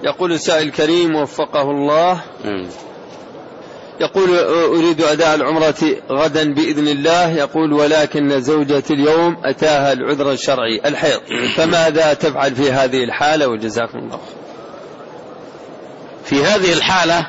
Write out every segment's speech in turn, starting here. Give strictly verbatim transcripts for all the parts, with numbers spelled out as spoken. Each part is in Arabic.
يقول السائل الكريم وفقه الله، يقول أريد أداء العمرة غدا بإذن الله، يقول ولكن زوجتي اليوم أتاها العذر الشرعي الحيض، فماذا تفعل في هذه الحالة؟ وجزاكم الله. في هذه الحالة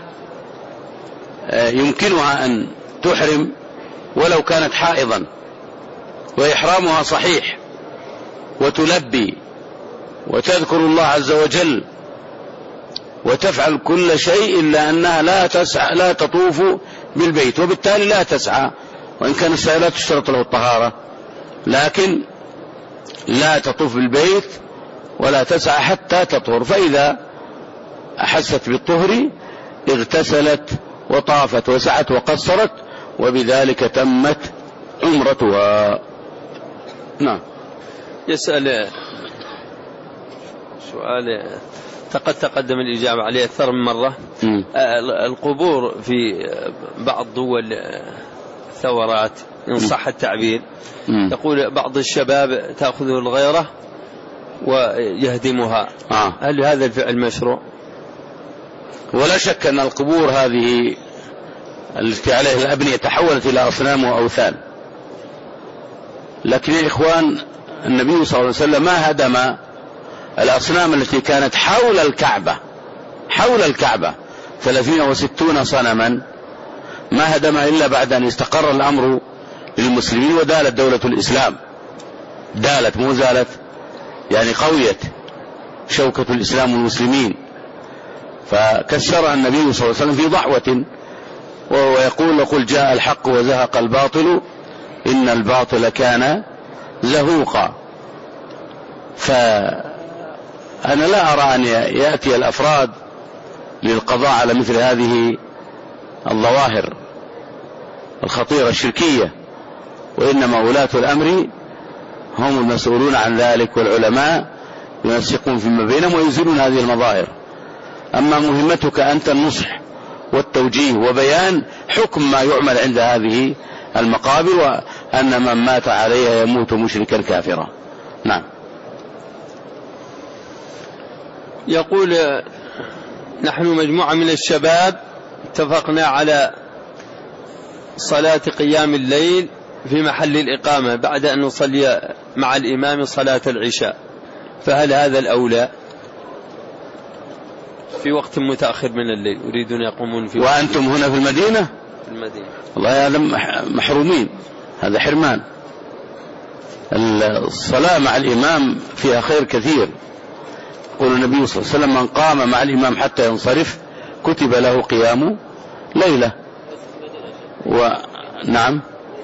يمكنها أن تحرم ولو كانت حائضا، وإحرامها صحيح، وتلبي وتذكر الله عز وجل وتفعل كل شيء، إلا أنها لا تسعى لا تطوف بالبيت، وبالتالي لا تسعى، وإن كان السعي لا تشترط له الطهارة، لكن لا تطوف بالبيت ولا تسعى حتى تطهر، فإذا أحست بالطهر اغتسلت وطافت وسعت وقصرت، وبذلك تمت عمرتها. نعم. يسأل سؤال قد تقدم الإجابة عليه أكثر من مرة. م. القبور في بعض دول ثورات إن صح التعبير، م. يقول بعض الشباب تأخذ الغيرة ويهدمها. آه. هل هذا الفعل مشروع؟ ولا شك أن القبور هذه التي عليها الأبنية تحولت إلى أصنام وأوثان، لكن يا إخوان النبي صلى الله عليه وسلم ما هدم الأصنام التي كانت حول الكعبة حول الكعبة ثلاثين وستون صنما، ما هدمها إلا بعد أن استقر الأمر للمسلمين ودالت دولة الإسلام، دالت مو زالت، يعني قويت شوكة الإسلام والمسلمين، فكسرها النبي صلى الله عليه وسلم في ضحوة، وهو يقول وقل جاء الحق وزهق الباطل إن الباطل كان زهوقا. فأنا لا أرى أن يأتي الأفراد للقضاء على مثل هذه الظواهر الخطيرة الشركية، وإنما ولاة الأمر هم المسؤولون عن ذلك، والعلماء ينسقون فيما بينهم ويزيلون هذه المظاهر. أما مهمتك أنت النصح والتوجيه وبيان حكم ما يعمل عند هذه المقابر، وأن من مات عليها يموت مشركا كافرا. نعم. يقول نحن مجموعة من الشباب اتفقنا على صلاة قيام الليل في محل الإقامة بعد أن نصلي مع الإمام صلاة العشاء، فهل هذا الأولى في وقت متأخر من الليل؟ يريدون يقومون في وأنتم هنا في المدينة؟ في المدينة الله يعلم محرومين، هذا حرمان. الصلاة مع الإمام فيها خير كثير، يقول النبي صلى الله عليه وسلم من قام مع الإمام حتى ينصرف كتب له قيام ليلة. ونعم،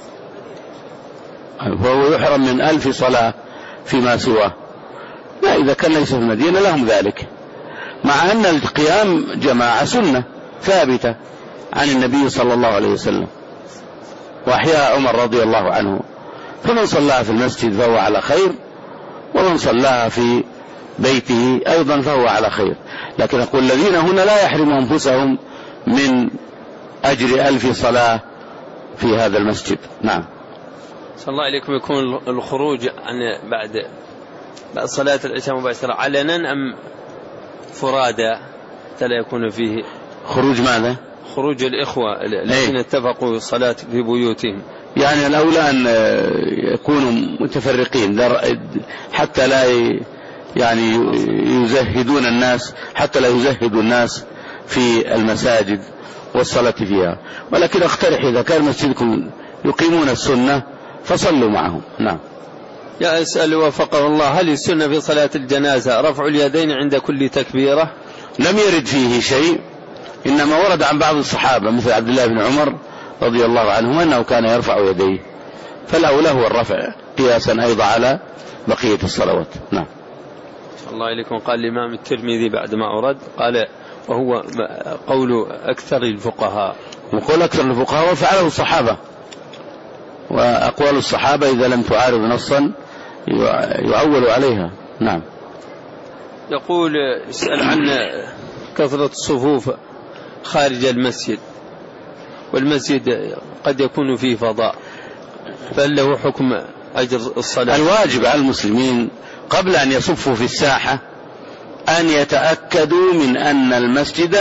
فهو يحرم من ألف صلاة فيما سواه. لا، إذا كان ليس في المدينة لهم ذلك، مع أن القيام جماعة سنة ثابتة عن النبي صلى الله عليه وسلم، وأحياها عمر رضي الله عنه، فمن صلاها في المسجد فهو على خير، ومن صلاها في بيته أيضا فهو على خير. لكن أقول الذين هنا لا يحرموا أنفسهم من أجر ألف صلاة في هذا المسجد. نعم. صلى الله عليكم. يكون الخروج عن بعد بعد صلاة العشاء مباشرة علنا أم فرادى؟ لا يكون فيه خروج ماذا؟ خروج الإخوة الذين ايه؟ اتفقوا الصلاة في بيوتهم. يعني الأولى أن يكونوا متفرقين حتى لا يعني يزهدون الناس، حتى لا يزهدوا الناس في المساجد والصلاة فيها. ولكن اقترح إذا كان مسجدكم يقيمون السنة فصلوا معهم. نعم. يا أسأل وفقه الله، هل السنة في صلاة الجنازة رفع اليدين عند كل تكبيرة؟ لم يرد فيه شيء، إنما ورد عن بعض الصحابة مثل عبد الله بن عمر رضي الله عنه أنه كان يرفع يديه، فالأولى هو الرفع قياسا أيضا على بقية الصلوات. نعم. الله إليكم. قال الإمام الترمذي بعد ما أورد قال وهو قول أكثر الفقهاء، وقول أكثر الفقهاء وفعله الصحابة، وأقوال الصحابة إذا لم تعارض نصا يعول عليها. نعم. يقول اسأل عن كثرة الصفوف خارج المسجد، والمسجد قد يكون فيه فضاء، فهل له حكم أجر الصلاة؟ الواجب على المسلمين قبل أن يصفوا في الساحة أن يتأكدوا من أن المسجد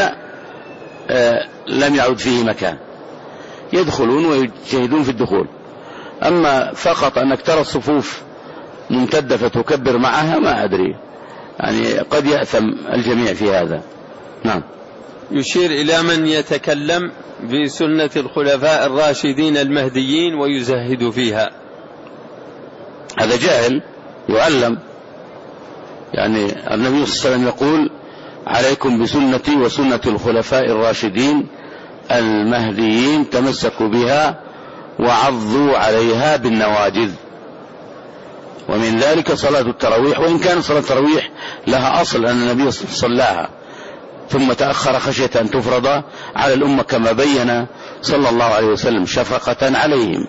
لم يعد فيه مكان، يدخلون ويجتهدون في الدخول. أما فقط أنك ترى الصفوف ممتدة فتكبر معها، ما أدري، يعني قد يأثم الجميع في هذا. نعم. يشير إلى من يتكلم بسنة الخلفاء الراشدين المهديين ويزهد فيها. هذا جاهل يعلم، يعني النبي صلى الله عليه وسلم يقول: عليكم بسنتي وسنة الخلفاء الراشدين المهديين، تمسكوا بها وعضوا عليها بالنواجذ. ومن ذلك صلاة التراويح، وإن كان صلاة التراويح لها أصل أن النبي صلاها ثم تأخر خشية أن تفرض على الأمة كما بين صلى الله عليه وسلم شفقة عليهم.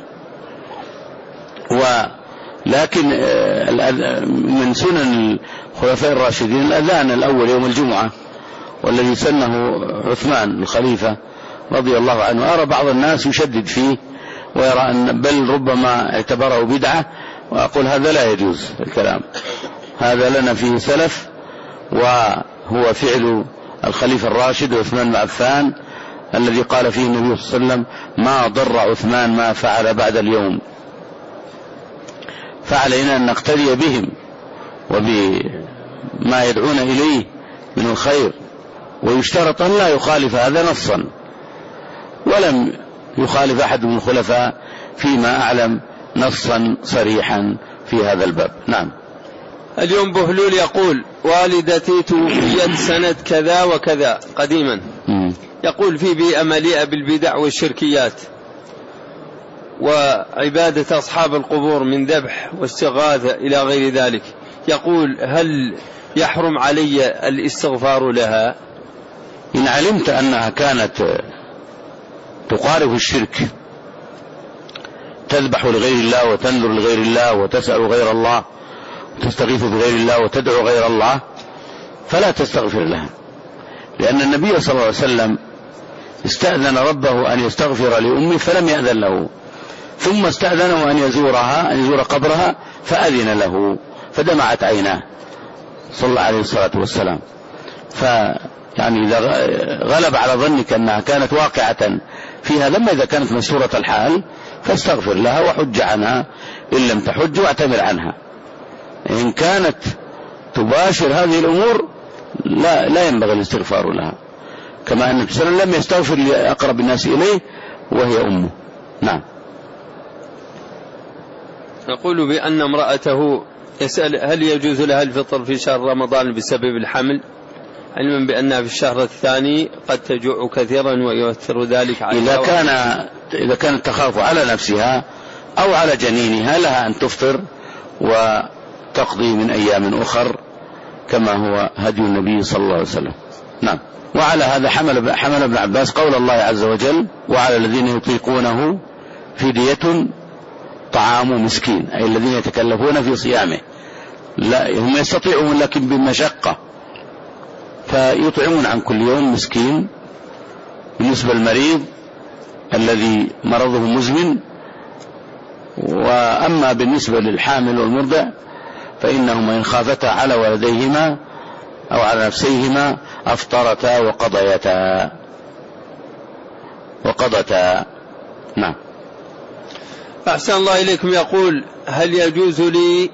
ولكن من سنن الخلفاء الراشدين الأذان الأول يوم الجمعة، والذي سنه عثمان الخليفة رضي الله عنه. أرى بعض الناس يشدد فيه ويرى أن بل ربما اعتبره بدعة، وأقول هذا لا يجوز الكلام، هذا لنا فيه سلف، وهو فعل الخليفة الراشد عثمان بن عفان الذي قال فيه النبي صلى الله عليه وسلم: ما ضر عثمان ما فعل بعد اليوم. فعلينا أن نقتدي بهم وبما يدعون إليه من الخير، ويشترط أن لا يخالف هذا نصا، ولم يخالف أحد من الخلفاء فيما أعلم نصا صريحا في هذا الباب. نعم. اليوم بهلول يقول: والدتي توفيت سنة كذا وكذا قديما، م. يقول في بيئة مليئة بالبدع والشركيات وعبادة أصحاب القبور من ذبح واستغاثة إلى غير ذلك، يقول: هل يحرم علي الاستغفار لها؟ إن علمت أنها كانت تقارب الشرك، تذبح لغير الله وتنذر لغير الله وتسأل غير الله وتستغيث بغير الله وتدعو غير الله، فلا تستغفر لها، لأن النبي صلى الله عليه وسلم استأذن ربه أن يستغفر لأمه فلم يأذن له، ثم استأذنه أن يزورها أن يزور قبرها فأذن له، فدمعت عيناه صلى الله عليه الصلاة والسلام. فيعني إذا غلب على ظنك أنها كانت واقعة في هذا، لما إذا كانت مسورة الحال فاستغفر لها وحج عنها، إن لم تحج واعتمر عنها. إن كانت تباشر هذه الأمور لا, لا ينبغي الاستغفار لها، كما أن النبي صلى الله عليه وسلم لم يستغفر لأقرب الناس إليه وهي أمه. نعم. يقول بأن امرأته يسأل: هل يجوز لها الفطر في شهر رمضان بسبب الحمل، علما بأنها في الشهر الثاني قد تجوع كثيرا ويؤثر ذلك على إذا كان إذا كانت تخاف على نفسها أو على جنينها لها أن تفطر وتقضي من أيام أخر كما هو هدي النبي صلى الله عليه وسلم. نعم. وعلى هذا حمل حمل ابن عباس قول الله عز وجل: وعلى الذين يطيقونه فدية طعام مسكين، أي الذين يتكلفون في صيامه، لا هم يستطيعون لكن بمشقة، فيطعمون عن كل يوم مسكين. بالنسبة للمريض الذي مرضه مزمن، وأما بالنسبة للحامل والمرضع فإنهما إن خافتا على ولديهما أو على نفسيهما أفطرتا وقضيتا وقضتا. نعم. أحسن الله إليكم. يقول: هل يجوز لي،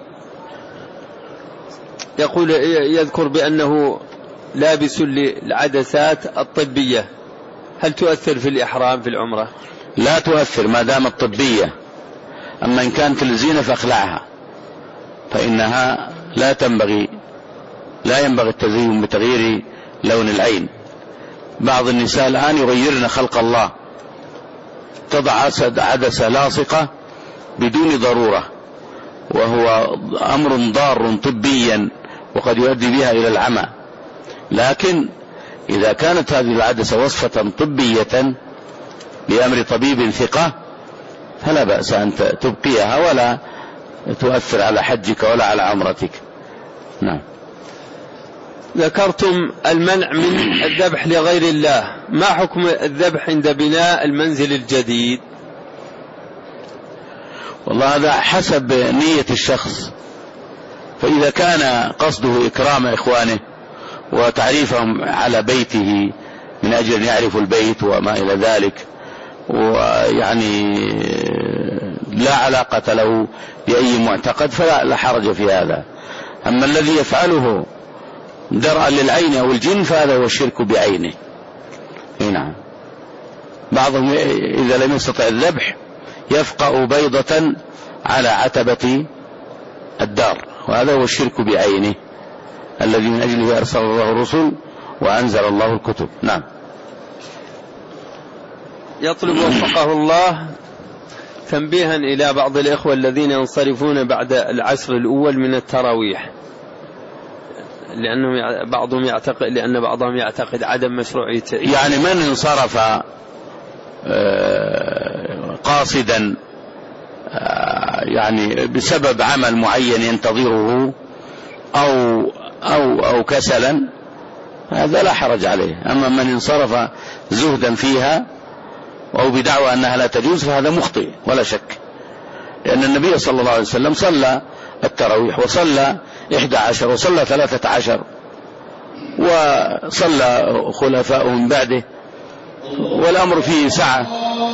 يقول يذكر بأنه لابس للعدسات الطبية، هل تؤثر في الإحرام في العمرة؟ لا تؤثر ما دامت طبية، أما إن كانت الزينة فاخلعها، فإنها لا تنبغي لا ينبغي التزيين بتغيير لون العين. بعض النساء الآن يغيرن خلق الله، تضع عدسة لاصقة بدون ضرورة، وهو أمر ضار طبيا وقد يؤدي بها إلى العمى. لكن إذا كانت هذه العدسة وصفة طبية بأمر طبيب ثقة فلا بأس أن تبقيها ولا تؤثر على حجك ولا على عمرتك. نعم. ذكرتم المنع من الذبح لغير الله، ما حكم الذبح عند بناء المنزل الجديد؟ والله هذا حسب نية الشخص، فإذا كان قصده إكرام إخوانه وتعريفهم على بيته من أجل أن يعرفوا البيت وما إلى ذلك، ويعني لا علاقة له بأي معتقد فلا حرج في هذا. أما الذي يفعله درءا للعين أو الجن فهذا هو الشرك بعينه. نعم. بعضهم إذا لم يستطع الذبح يفقأ بيضة على عتبة الدار، وهذا هو الشرك بعينه الذي من أجله أرسل الله الرسل وأنزل الله الكتب. نعم. يطلب وفقه الله تنبيها إلى بعض الإخوة الذين ينصرفون بعد العشر الأول من التراويح، لأنهم بعضهم يعتقد لأن بعضهم يعتقد عدم مشروعية. يعني من انصرف قاصدا يعني بسبب عمل معين ينتظره أو أو أو كسلا هذا لا حرج عليه. أما من انصرف زهدا فيها أو بدعوى أنها لا تجوز فهذا مخطئ ولا شك، لأن النبي صلى الله عليه وسلم صلى التراويح وصلى إحدى عشر وصلى ثلاثة عشر وصلى خلفاء من بعده، والأمر فيه سعة.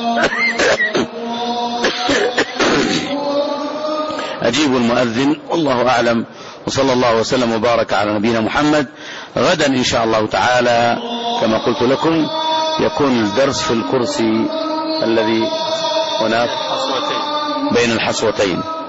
أجيب المؤذن والله أعلم، وصلى الله وسلم وبارك على نبينا محمد. غدا إن شاء الله تعالى كما قلت لكم يكون الدرس في الكرسي الذي هناك بين الحصوتين.